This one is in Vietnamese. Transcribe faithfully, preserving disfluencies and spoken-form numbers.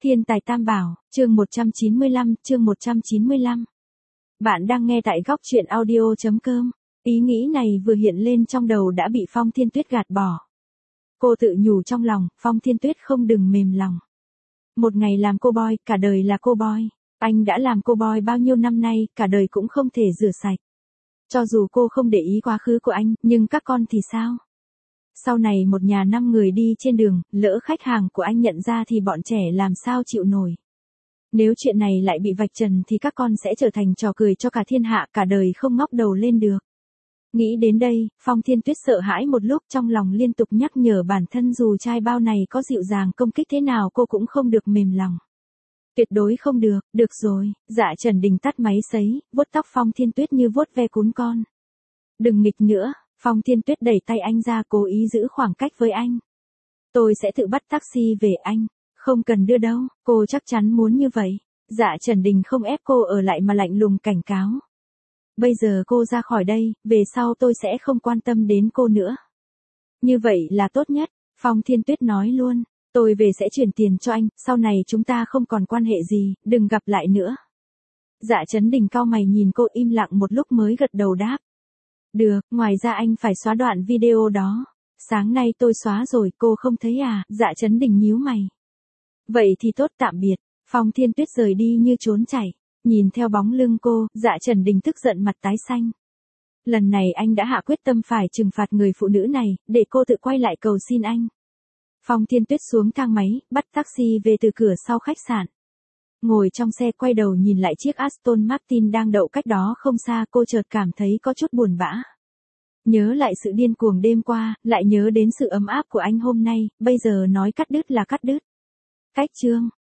Thiên tài tam bảo, chương một trăm chín mươi lăm, chương một trăm chín mươi lăm. Bạn đang nghe tại góc truyện audio.com. Ý nghĩ này vừa hiện lên trong đầu đã bị Phong Thiên Tuyết gạt bỏ. Cô tự nhủ trong lòng, Phong Thiên Tuyết không đừng mềm lòng. Một ngày làm cô boy, cả đời là cô boy. Anh đã làm cô boy bao nhiêu năm nay, cả đời cũng không thể rửa sạch. Cho dù cô không để ý quá khứ của anh, nhưng các con thì sao? Sau này một nhà năm người đi trên đường, lỡ khách hàng của anh nhận ra thì bọn trẻ làm sao chịu nổi. Nếu chuyện này lại bị vạch trần thì các con sẽ trở thành trò cười cho cả thiên hạ, cả đời không ngóc đầu lên được. Nghĩ đến đây, Phong Thiên Tuyết sợ hãi một lúc, trong lòng liên tục nhắc nhở bản thân dù trai bao này có dịu dàng công kích thế nào cô cũng không được mềm lòng. Tuyệt đối không được, được rồi, Dạ Trần Đình tắt máy sấy, vuốt tóc Phong Thiên Tuyết như vuốt ve cún con. Đừng nghịch nữa. Phong Thiên Tuyết đẩy tay anh ra, cố ý giữ khoảng cách với anh. Tôi sẽ tự bắt taxi về anh, không cần đưa đâu, cô chắc chắn muốn như vậy. Dạ Trần Đình không ép cô ở lại mà lạnh lùng cảnh cáo. Bây giờ cô ra khỏi đây, về sau tôi sẽ không quan tâm đến cô nữa. Như vậy là tốt nhất, Phong Thiên Tuyết nói luôn, tôi về sẽ chuyển tiền cho anh, sau này chúng ta không còn quan hệ gì, đừng gặp lại nữa. Dạ Trần Đình cau mày nhìn cô, im lặng một lúc mới gật đầu đáp. Được, ngoài ra anh phải xóa đoạn video đó. Sáng nay tôi xóa rồi, cô không thấy à? Dạ Trần Đình nhíu mày. Vậy thì tốt, tạm biệt. Phong Thiên Tuyết rời đi như trốn chạy. Nhìn theo bóng lưng cô, Dạ Trần Đình tức giận mặt tái xanh. Lần này anh đã hạ quyết tâm phải trừng phạt người phụ nữ này, để cô tự quay lại cầu xin anh. Phong Thiên Tuyết xuống thang máy, bắt taxi về từ cửa sau khách sạn. Ngồi trong xe quay đầu nhìn lại chiếc Aston Martin đang đậu cách đó không xa, cô chợt cảm thấy có chút buồn bã. Nhớ lại sự điên cuồng đêm qua, lại nhớ đến sự ấm áp của anh hôm nay, bây giờ nói cắt đứt là cắt đứt. Cách chương.